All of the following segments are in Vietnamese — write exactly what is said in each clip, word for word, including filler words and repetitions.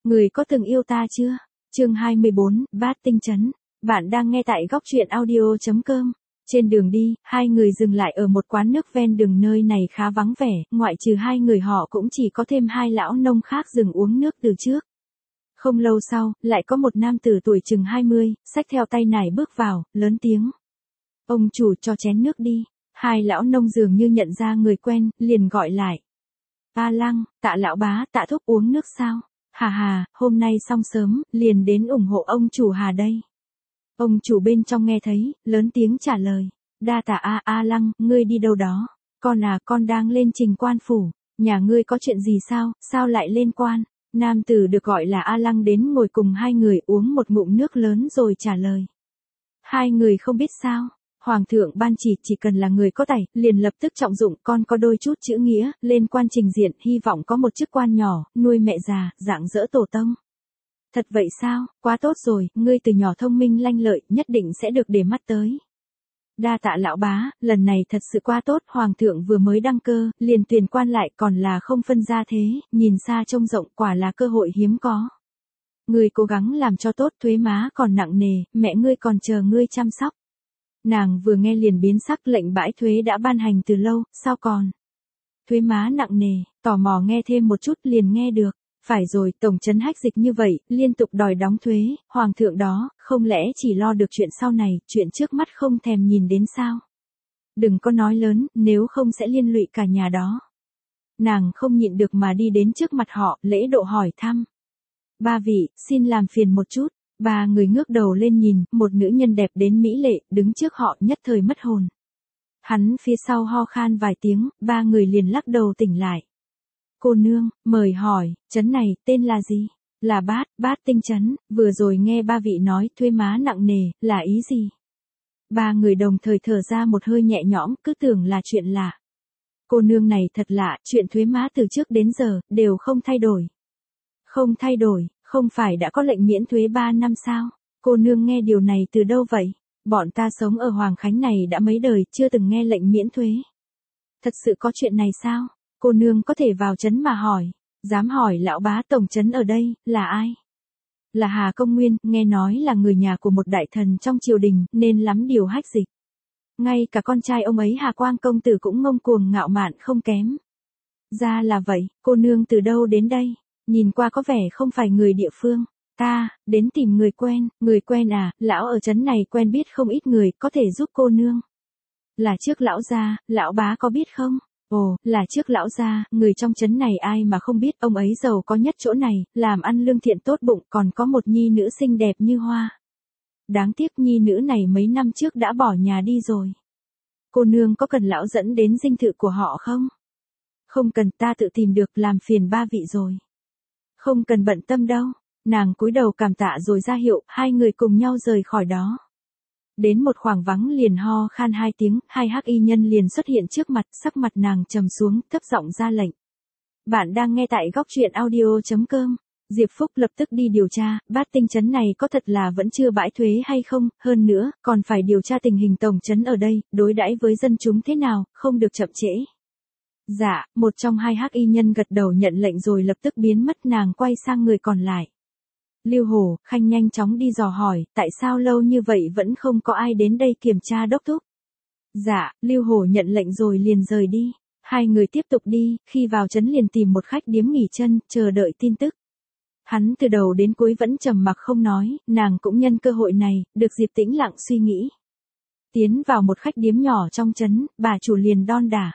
Người có từng yêu ta chưa? Chương hai mươi bốn, Bát Tinh Trấn. Bạn đang nghe tại góc truyện audio chấm com. Trên đường đi, hai người dừng lại ở một quán nước ven đường, nơi này khá vắng vẻ, ngoại trừ hai người họ cũng chỉ có thêm hai lão nông khác dừng uống nước từ trước. Không lâu sau, lại có một nam tử tuổi chừng hai mươi, xách theo tay nải bước vào, lớn tiếng. Ông chủ cho chén nước đi. Hai lão nông dường như nhận ra người quen, liền gọi lại. A Lăng, Tạ lão bá, Tạ thúc uống nước sao? Hà hà, hôm nay xong sớm, liền đến ủng hộ ông chủ Hà đây. Ông chủ bên trong nghe thấy, lớn tiếng trả lời. Đa tạ A A Lăng, ngươi đi đâu đó? Con à, con đang lên trình quan phủ. Nhà ngươi có chuyện gì sao, sao lại lên quan? Nam tử được gọi là A Lăng đến ngồi cùng hai người uống một ngụm nước lớn rồi trả lời. Hai người không biết sao? Hoàng thượng ban chỉ chỉ cần là người có tài, liền lập tức trọng dụng, con có đôi chút chữ nghĩa, lên quan trình diện, hy vọng có một chức quan nhỏ, nuôi mẹ già, dạng dỡ tổ tông. Thật vậy sao, quá tốt rồi, ngươi từ nhỏ thông minh lanh lợi, nhất định sẽ được để mắt tới. Đa tạ lão bá, lần này thật sự quá tốt, hoàng thượng vừa mới đăng cơ, liền tuyển quan lại, còn là không phân gia thế, nhìn xa trông rộng, quả là cơ hội hiếm có. Ngươi cố gắng làm cho tốt, thuế má còn nặng nề, mẹ ngươi còn chờ ngươi chăm sóc. Nàng vừa nghe liền biến sắc, lệnh bãi thuế đã ban hành từ lâu, sao còn? Thuế má nặng nề, tò mò nghe thêm một chút liền nghe được. Phải rồi, tổng trấn hách dịch như vậy, liên tục đòi đóng thuế, hoàng thượng đó, không lẽ chỉ lo được chuyện sau này, chuyện trước mắt không thèm nhìn đến sao? Đừng có nói lớn, nếu không sẽ liên lụy cả nhà đó. Nàng không nhịn được mà đi đến trước mặt họ, lễ độ hỏi thăm. Ba vị, xin làm phiền một chút. Ba người ngước đầu lên nhìn, một nữ nhân đẹp đến mỹ lệ, đứng trước họ, nhất thời mất hồn. Hắn phía sau ho khan vài tiếng, ba người liền lắc đầu tỉnh lại. Cô nương, mời hỏi, trấn này, tên là gì? Là Bát, Bát Tinh Trấn, vừa rồi nghe ba vị nói, thuế má nặng nề, là ý gì? Ba người đồng thời thở ra một hơi nhẹ nhõm, cứ tưởng là chuyện lạ. Cô nương này thật lạ, chuyện thuế má từ trước đến giờ, đều không thay đổi. Không thay đổi. Không phải đã có lệnh miễn thuế ba năm sao? Cô nương nghe điều này từ đâu vậy? Bọn ta sống ở Hoàng Khánh này đã mấy đời, chưa từng nghe lệnh miễn thuế. Thật sự có chuyện này sao? Cô nương có thể vào trấn mà hỏi. Dám hỏi lão bá tổng trấn ở đây, là ai? Là Hà Công Nguyên, nghe nói là người nhà của một đại thần trong triều đình, nên lắm điều hách dịch. Ngay cả con trai ông ấy Hà Quang công tử cũng ngông cuồng ngạo mạn không kém. Ra là vậy, cô nương từ đâu đến đây? Nhìn qua có vẻ không phải người địa phương. Ta, đến tìm người quen, người quen à, lão ở trấn này quen biết không ít người, có thể giúp cô nương. Là trước lão gia, lão bá có biết không? Ồ, là trước lão gia, người trong trấn này ai mà không biết, ông ấy giàu có nhất chỗ này, làm ăn lương thiện tốt bụng, còn có một nhi nữ xinh đẹp như hoa. Đáng tiếc nhi nữ này mấy năm trước đã bỏ nhà đi rồi. Cô nương có cần lão dẫn đến dinh thự của họ không? Không cần, ta tự tìm được, làm phiền ba vị rồi. Không cần bận tâm đâu. Nàng cúi đầu cảm tạ rồi ra hiệu, hai người cùng nhau rời khỏi đó. Đến một khoảng vắng liền ho khan hai tiếng, hai hắc y nhân liền xuất hiện trước mặt, sắc mặt nàng trầm xuống, thấp giọng ra lệnh. Bạn đang nghe tại góc truyện audio chấm com. Diệp Phúc lập tức đi điều tra, Bát Tinh Trấn này có thật là vẫn chưa bãi thuế hay không, hơn nữa, còn phải điều tra tình hình tổng trấn ở đây, đối đãi với dân chúng thế nào, không được chậm trễ. Dạ, một trong hai hắc y nhân gật đầu nhận lệnh rồi lập tức biến mất, nàng quay sang người còn lại. Lưu Hổ, Khanh nhanh chóng đi dò hỏi, tại sao lâu như vậy vẫn không có ai đến đây kiểm tra đốc thúc? Dạ, Lưu Hổ nhận lệnh rồi liền rời đi. Hai người tiếp tục đi, khi vào trấn liền tìm một khách điếm nghỉ chân, chờ đợi tin tức. Hắn từ đầu đến cuối vẫn trầm mặc không nói, nàng cũng nhân cơ hội này, được dịp tĩnh lặng suy nghĩ. Tiến vào một khách điếm nhỏ trong trấn, bà chủ liền đon đả.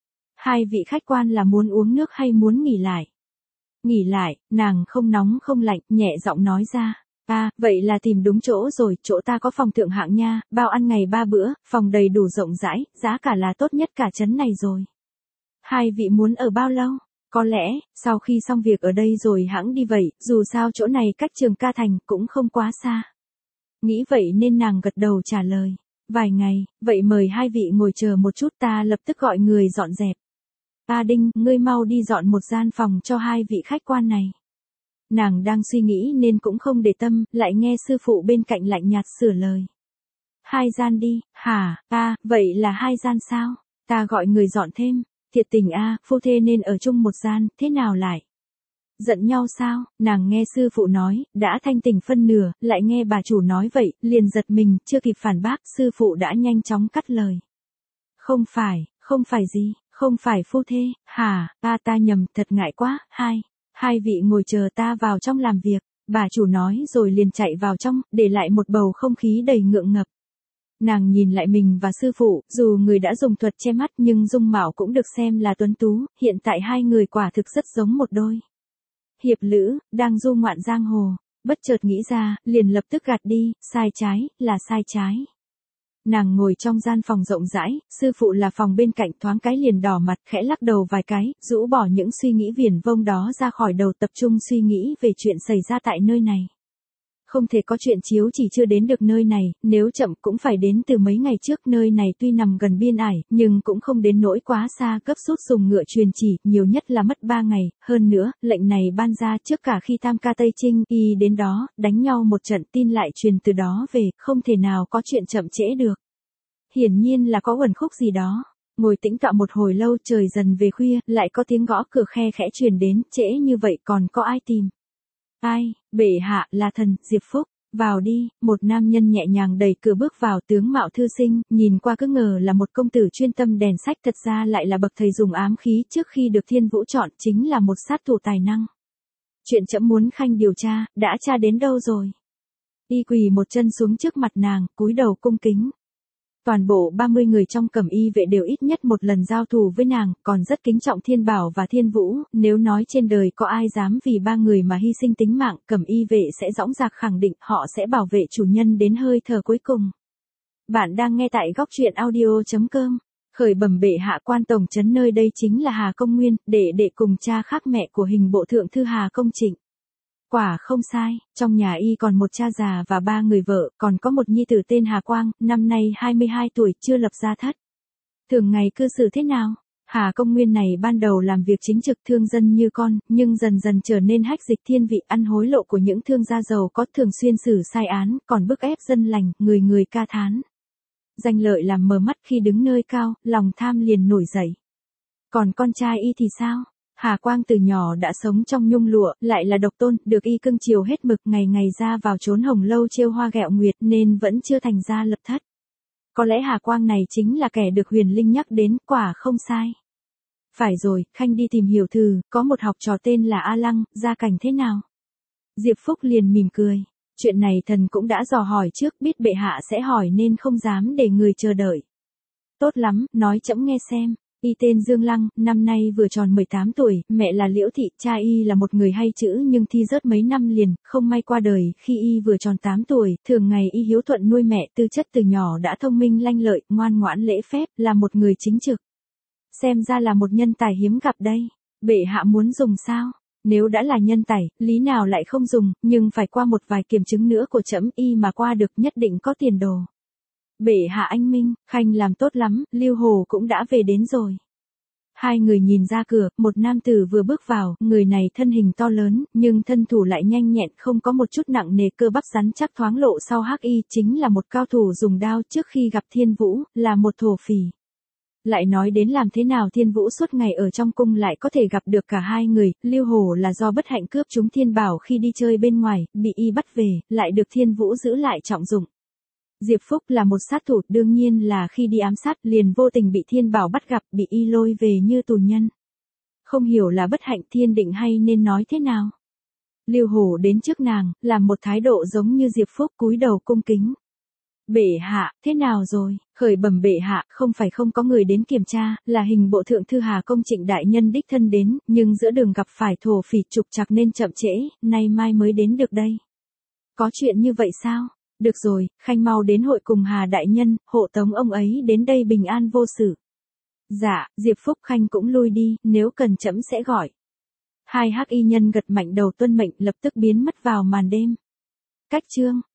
Hai vị khách quan là muốn uống nước hay muốn nghỉ lại? Nghỉ lại, nàng không nóng không lạnh, nhẹ giọng nói ra. À, vậy là tìm đúng chỗ rồi, chỗ ta có phòng thượng hạng nha, bao ăn ngày ba bữa, phòng đầy đủ rộng rãi, giá cả là tốt nhất cả trấn này rồi. Hai vị muốn ở bao lâu? Có lẽ, sau khi xong việc ở đây rồi hãng đi vậy, dù sao chỗ này cách Trường Ca Thành cũng không quá xa. Nghĩ vậy nên nàng gật đầu trả lời. Vài ngày, vậy mời hai vị ngồi chờ một chút, ta lập tức gọi người dọn dẹp. A Đinh, ngươi mau đi dọn một gian phòng cho hai vị khách quan này. Nàng đang suy nghĩ nên cũng không để tâm, lại nghe sư phụ bên cạnh lạnh nhạt sửa lời. Hai gian đi, hả, a, vậy là hai gian sao? Ta gọi người dọn thêm, thiệt tình a, phu thê nên ở chung một gian, thế nào lại? Giận nhau sao? Nàng nghe sư phụ nói, đã thanh tỉnh phân nửa, lại nghe bà chủ nói vậy, liền giật mình, chưa kịp phản bác, sư phụ đã nhanh chóng cắt lời. Không phải, không phải gì, không phải phu thê, hả, ta ta nhầm, thật ngại quá, hai, hai vị ngồi chờ ta vào trong làm việc, bà chủ nói rồi liền chạy vào trong, để lại một bầu không khí đầy ngượng ngập. Nàng nhìn lại mình và sư phụ, dù người đã dùng thuật che mắt nhưng dung mạo cũng được xem là tuấn tú, hiện tại hai người quả thực rất giống một đôi. Hiệp lữ, đang du ngoạn giang hồ, bất chợt nghĩ ra, liền lập tức gạt đi, sai trái, là sai trái. Nàng ngồi trong gian phòng rộng rãi, sư phụ là phòng bên cạnh thoáng cái liền đỏ mặt khẽ lắc đầu vài cái, rũ bỏ những suy nghĩ viển vông đó ra khỏi đầu tập trung suy nghĩ về chuyện xảy ra tại nơi này. Không thể có chuyện chiếu chỉ chưa đến được nơi này, nếu chậm cũng phải đến từ mấy ngày trước. Nơi này tuy nằm gần biên ải, nhưng cũng không đến nỗi quá xa, cấp rút dùng ngựa truyền chỉ, nhiều nhất là mất ba ngày, hơn nữa, lệnh này ban ra trước cả khi Tam Ca Tây Trinh y đến đó, đánh nhau một trận tin lại truyền từ đó về, không thể nào có chuyện chậm trễ được. Hiển nhiên là có uẩn khúc gì đó. Ngồi tĩnh tọa một hồi lâu, trời dần về khuya, lại có tiếng gõ cửa khe khẽ truyền đến, trễ như vậy còn có ai tìm? Ai, bệ hạ, là thần, Diệp Phúc, vào đi. Một nam nhân nhẹ nhàng đẩy cửa bước vào, tướng mạo thư sinh, nhìn qua cứ ngờ là một công tử chuyên tâm đèn sách, thật ra lại là bậc thầy dùng ám khí trước khi được Thiên Vũ chọn, chính là một sát thủ tài năng. Chuyện trẫm muốn khanh điều tra, đã tra đến đâu rồi? Y quỳ một chân xuống trước mặt nàng, cúi đầu cung kính. Toàn bộ ba mươi người trong Cẩm Y vệ đều ít nhất một lần giao thủ với nàng, còn rất kính trọng Thiên Bảo và Thiên Vũ, nếu nói trên đời có ai dám vì ba người mà hy sinh tính mạng, Cẩm Y vệ sẽ dõng dạc khẳng định họ sẽ bảo vệ chủ nhân đến hơi thở cuối cùng. Bạn đang nghe tại góc truyện audio chấm com. Khởi bẩm bệ hạ, quan tổng trấn nơi đây chính là Hà Công Nguyên, đệ đệ cùng cha khác mẹ của hình bộ thượng thư Hà Công Trịnh. Quả không sai, trong nhà y còn một cha già và ba người vợ, còn có một nhi tử tên Hà Quang, năm nay hai mươi hai tuổi, chưa lập gia thất. Thường ngày cư xử thế nào? Hà Công Nguyên này ban đầu làm việc chính trực thương dân như con, nhưng dần dần trở nên hách dịch thiên vị, ăn hối lộ của những thương gia giàu có, thường xuyên xử sai án, còn bức ép dân lành, người người ca thán. Danh lợi làm mờ mắt, khi đứng nơi cao, lòng tham liền nổi dậy. Còn con trai y thì sao? Hà Quang từ nhỏ đã sống trong nhung lụa, lại là độc tôn, được y cưng chiều hết mực, ngày ngày ra vào trốn hồng lâu trêu hoa ghẹo nguyệt nên vẫn chưa thành gia lập thất. Có lẽ Hà Quang này chính là kẻ được Huyền Linh nhắc đến, quả không sai. Phải rồi, khanh đi tìm hiểu thử, có một học trò tên là A Lăng, gia cảnh thế nào? Diệp Phúc liền mỉm cười. Chuyện này thần cũng đã dò hỏi trước, biết bệ hạ sẽ hỏi nên không dám để người chờ đợi. Tốt lắm, nói trẫm nghe xem. Y tên Dương Lăng, năm nay vừa tròn mười tám tuổi, mẹ là Liễu Thị, cha y là một người hay chữ nhưng thi rớt mấy năm liền, không may qua đời khi y vừa tròn tám tuổi, thường ngày y hiếu thuận nuôi mẹ, tư chất từ nhỏ đã thông minh lanh lợi, ngoan ngoãn lễ phép, là một người chính trực. Xem ra là một nhân tài hiếm gặp đây. Bệ hạ muốn dùng sao? Nếu đã là nhân tài, lý nào lại không dùng, nhưng phải qua một vài kiểm chứng nữa của trẫm, y mà qua được nhất định có tiền đồ. Bệ hạ anh minh, khanh làm tốt lắm, Lưu Hồ cũng đã về đến rồi. Hai người nhìn ra cửa, một nam tử vừa bước vào, người này thân hình to lớn, nhưng thân thủ lại nhanh nhẹn, không có một chút nặng nề, cơ bắp rắn chắc thoáng lộ sau hắc y, chính là một cao thủ dùng đao, trước khi gặp Thiên Vũ, là một thổ phỉ. Lại nói đến làm thế nào Thiên Vũ suốt ngày ở trong cung lại có thể gặp được cả hai người, Lưu Hồ là do bất hạnh cướp chúng Thiên Bảo khi đi chơi bên ngoài, bị y bắt về, lại được Thiên Vũ giữ lại trọng dụng. Diệp Phúc là một sát thủ, đương nhiên là khi đi ám sát liền vô tình bị Thiên Bảo bắt gặp, bị y lôi về như tù nhân. Không hiểu là bất hạnh thiên định hay nên nói thế nào. Lưu Hổ đến trước nàng, làm một thái độ giống như Diệp Phúc, cúi đầu cung kính. Bệ hạ, thế nào rồi? Khởi bẩm bệ hạ, không phải không có người đến kiểm tra, là hình bộ thượng thư Hà Công Trịnh đại nhân đích thân đến, nhưng giữa đường gặp phải thổ phỉ trục trặc nên chậm trễ, nay mai mới đến được đây. Có chuyện như vậy sao? Được rồi, khanh mau đến hội cùng Hà đại nhân, hộ tống ông ấy đến đây bình an vô sự. Dạ, Diệp Phúc khanh cũng lui đi, nếu cần trẫm sẽ gọi. Hai hắc y nhân gật mạnh đầu tuân mệnh, lập tức biến mất vào màn đêm. Cách chương